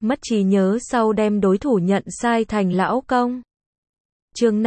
mất trí nhớ sau đem đối thủ nhận sai thành lão công. Chương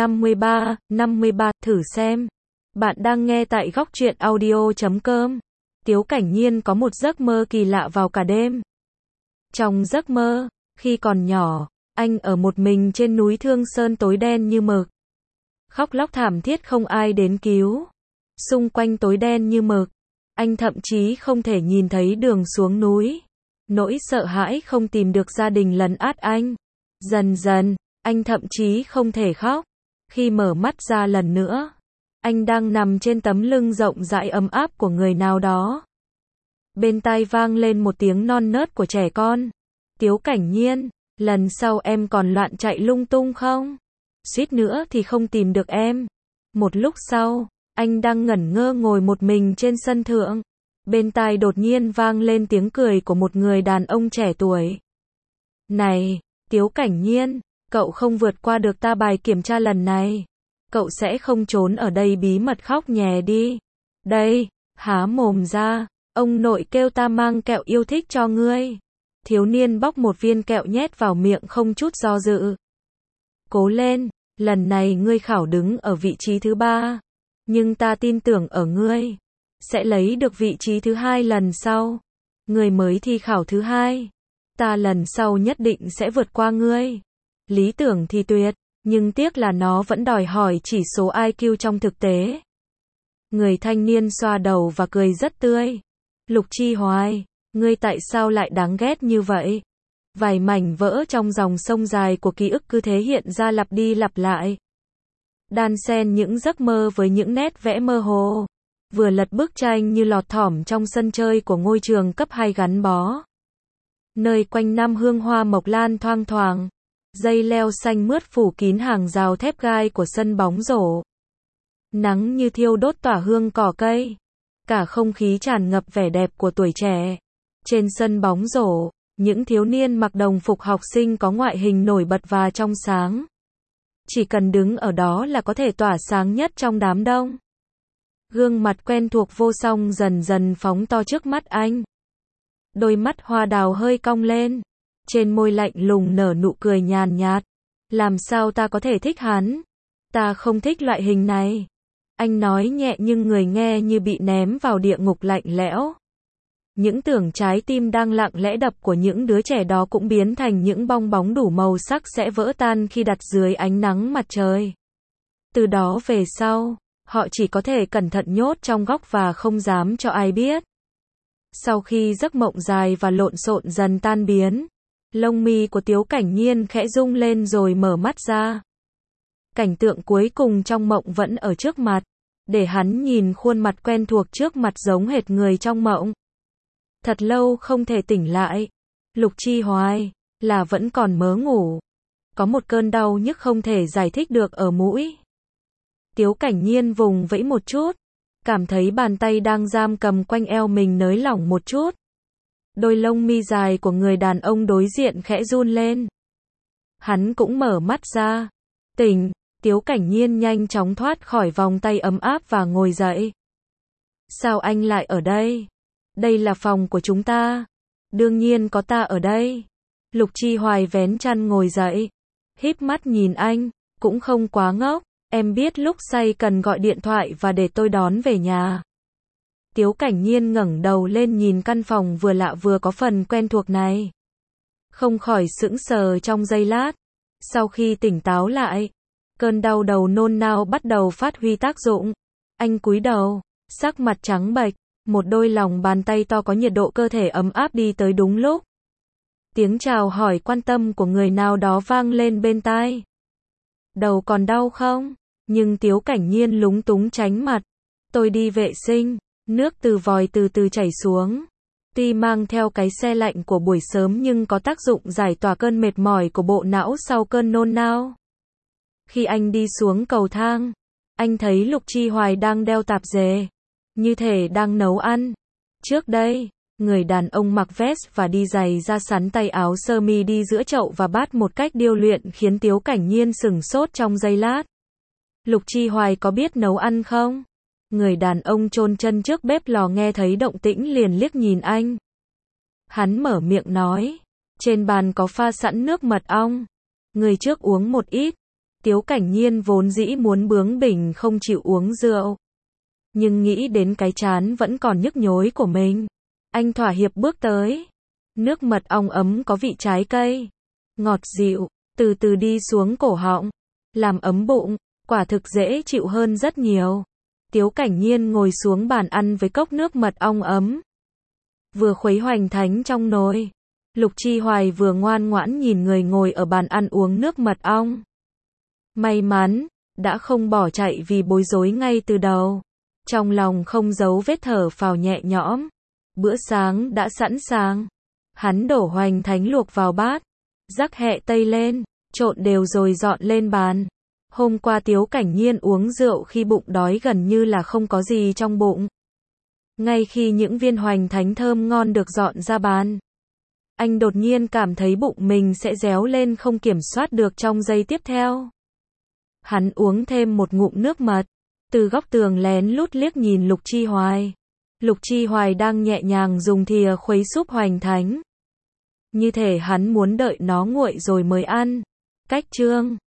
53, thử xem. Bạn đang nghe tại góc truyện audio.com. Tiếu Cảnh Nhiên có một giấc mơ kỳ lạ vào cả đêm. Trong giấc mơ, khi còn nhỏ, anh ở một mình trên núi Thương Sơn tối đen như mực. Khóc lóc thảm thiết không ai đến cứu. Xung quanh tối đen như mực. Anh thậm chí không thể nhìn thấy đường xuống núi. Nỗi sợ hãi không tìm được gia đình lấn át anh. Dần dần, anh thậm chí không thể khóc. Khi mở mắt ra lần nữa, anh đang nằm trên tấm lưng rộng rãi ấm áp của người nào đó. Bên tai vang lên một tiếng non nớt của trẻ con. Tiếu Cảnh Nhiên, lần sau em còn loạn chạy lung tung không? Suýt nữa thì không tìm được em. Một lúc sau, anh đang ngẩn ngơ ngồi một mình trên sân thượng. Bên tai đột nhiên vang lên tiếng cười của một người đàn ông trẻ tuổi. Này, Tiếu Cảnh Nhiên, cậu không vượt qua được ta bài kiểm tra lần này. Cậu sẽ không trốn ở đây bí mật khóc nhè đi. Đây, há mồm ra, ông nội kêu ta mang kẹo yêu thích cho ngươi. Thiếu niên bóc một viên kẹo nhét vào miệng không chút do dự. Cố lên, lần này ngươi khảo đứng ở vị trí thứ 3. Nhưng ta tin tưởng ở ngươi. Sẽ lấy được vị trí thứ 2 lần sau. Ngươi mới thi khảo thứ 2. Ta lần sau nhất định sẽ vượt qua ngươi. Lý tưởng thì tuyệt, nhưng tiếc là nó vẫn đòi hỏi chỉ số IQ trong thực tế. Người thanh niên xoa đầu và cười rất tươi. Lục Chi Hoài, ngươi tại sao lại đáng ghét như vậy? Vài mảnh vỡ trong dòng sông dài của ký ức cứ thế hiện ra lặp đi lặp lại. Đan xen những giấc mơ với những nét vẽ mơ hồ. Vừa lật bức tranh như lọt thỏm trong sân chơi của ngôi trường cấp 2 gắn bó. Nơi quanh năm hương hoa mộc lan thoang thoảng. Dây leo xanh mướt phủ kín hàng rào thép gai của sân bóng rổ. Nắng như thiêu đốt tỏa hương cỏ cây. Cả không khí tràn ngập vẻ đẹp của tuổi trẻ. Trên sân bóng rổ, những thiếu niên mặc đồng phục học sinh có ngoại hình nổi bật và trong sáng. Chỉ cần đứng ở đó là có thể tỏa sáng nhất trong đám đông. Gương mặt quen thuộc vô song dần dần phóng to trước mắt anh. Đôi mắt hoa đào hơi cong lên. Trên môi lạnh lùng nở nụ cười nhàn nhạt. Làm sao ta có thể thích hắn? Ta không thích loại hình này. Anh nói nhẹ nhưng người nghe như bị ném vào địa ngục lạnh lẽo. Những tưởng trái tim đang lặng lẽ đập của những đứa trẻ đó cũng biến thành những bong bóng đủ màu sắc sẽ vỡ tan khi đặt dưới ánh nắng mặt trời. Từ đó về sau, họ chỉ có thể cẩn thận nhốt trong góc và không dám cho ai biết. Sau khi giấc mộng dài và lộn xộn dần tan biến, lông mi của Tiếu Cảnh Nhiên khẽ rung lên rồi mở mắt ra. Cảnh tượng cuối cùng trong mộng vẫn ở trước mặt, để hắn nhìn khuôn mặt quen thuộc trước mặt giống hệt người trong mộng. Thật lâu không thể tỉnh lại. Lục Chi Hoài, là vẫn còn mớ ngủ. Có một cơn đau nhức không thể giải thích được ở mũi. Tiếu Cảnh Nhiên vùng vẫy một chút, cảm thấy bàn tay đang giam cầm quanh eo mình nới lỏng một chút. Đôi lông mi dài của người đàn ông đối diện khẽ run lên. Hắn cũng mở mắt ra. Tỉnh, Tiếu Cảnh Nhiên nhanh chóng thoát khỏi vòng tay ấm áp và ngồi dậy. Sao anh lại ở đây? Đây là phòng của chúng ta. Đương nhiên có ta ở đây. Lục Chi Hoài vén chăn ngồi dậy. Híp mắt nhìn anh, cũng không quá ngốc. Em biết lúc say cần gọi điện thoại và để tôi đón về nhà. Tiếu Cảnh Nhiên ngẩng đầu lên nhìn căn phòng vừa lạ vừa có phần quen thuộc này. Không khỏi sững sờ trong giây lát. Sau khi tỉnh táo lại, cơn đau đầu nôn nao bắt đầu phát huy tác dụng. Anh cúi đầu, sắc mặt trắng bệch, một đôi lòng bàn tay to có nhiệt độ cơ thể ấm áp đi tới đúng lúc. Tiếng chào hỏi quan tâm của người nào đó vang lên bên tai. Đầu còn đau không? Nhưng Tiếu Cảnh Nhiên lúng túng tránh mặt. Tôi đi vệ sinh. Nước từ vòi từ từ chảy xuống. Tuy mang theo cái se lạnh của buổi sớm nhưng có tác dụng giải tỏa cơn mệt mỏi của bộ não sau cơn nôn nao. Khi anh đi xuống cầu thang, anh thấy Lục Chi Hoài đang đeo tạp dề, như thể đang nấu ăn. Trước đây, người đàn ông mặc vest và đi giày da sắn tay áo sơ mi đi giữa chậu và bát một cách điêu luyện khiến Tiếu Cảnh Nhiên sửng sốt trong giây lát. Lục Chi Hoài có biết nấu ăn không? Người đàn ông chôn chân trước bếp lò nghe thấy động tĩnh liền liếc nhìn anh. Hắn mở miệng nói, Trên bàn có pha sẵn nước mật ong. Người trước uống một ít. Tiếu Cảnh Nhiên vốn dĩ muốn bướng bỉnh không chịu uống rượu. Nhưng nghĩ đến cái trán vẫn còn nhức nhối của mình. Anh thỏa hiệp bước tới. Nước mật ong ấm có vị trái cây. Ngọt dịu, từ từ đi xuống cổ họng. Làm ấm bụng, quả thực dễ chịu hơn rất nhiều. Tiếu Cảnh Nhiên ngồi xuống bàn ăn với cốc nước mật ong ấm. Vừa khuấy hoành thánh trong nồi. Lục Chi Hoài vừa ngoan ngoãn nhìn người ngồi ở bàn ăn uống nước mật ong. May mắn, đã không bỏ chạy vì bối rối ngay từ đầu. Trong lòng không giấu vết thở phào nhẹ nhõm. Bữa sáng đã sẵn sàng. Hắn đổ hoành thánh luộc vào bát. Rắc hẹ tây lên, trộn đều rồi dọn lên bàn. Hôm qua Tiếu Cảnh Nhiên uống rượu khi bụng đói gần như là không có gì trong bụng. Ngay khi những viên hoành thánh thơm ngon được dọn ra bàn, anh đột nhiên cảm thấy bụng mình sẽ réo lên không kiểm soát được trong giây tiếp theo. Hắn uống thêm một ngụm nước mật, từ góc tường lén lút liếc nhìn Lục Chi Hoài. Lục Chi Hoài đang nhẹ nhàng dùng thìa khuấy súp hoành thánh. Như thể hắn muốn đợi nó nguội rồi mới ăn. Cách chương